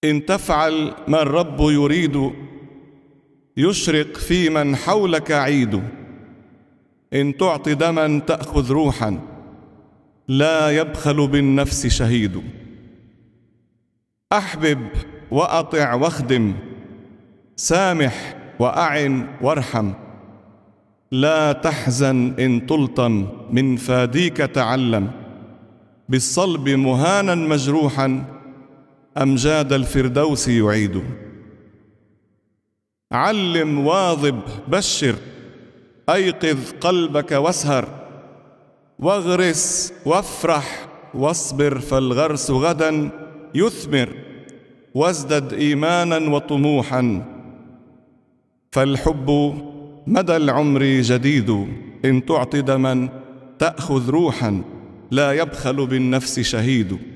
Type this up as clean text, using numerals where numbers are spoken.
إن تفعل ما الرب يريد يشرق في من حولك عيد. إن تعطي دما تأخذ روحا لا يبخل بالنفس شهيد. أحبب وأطع واخدم، سامح وأعن وارحم. لا تحزن إن تلطم، من فاديك تعلم. بالصلب مهانا مجروحا أمجاد الفردوس يعيد. علم واظب بشر، أيقظ قلبك واسهر. واغرس وافرح واصبر، فالغرس غدا يثمر. وازدد إيمانا وطموحا، فالحب مدى العمر جديد. إن تعطي دما تأخذ روحا لا يبخل بالنفس شهيد.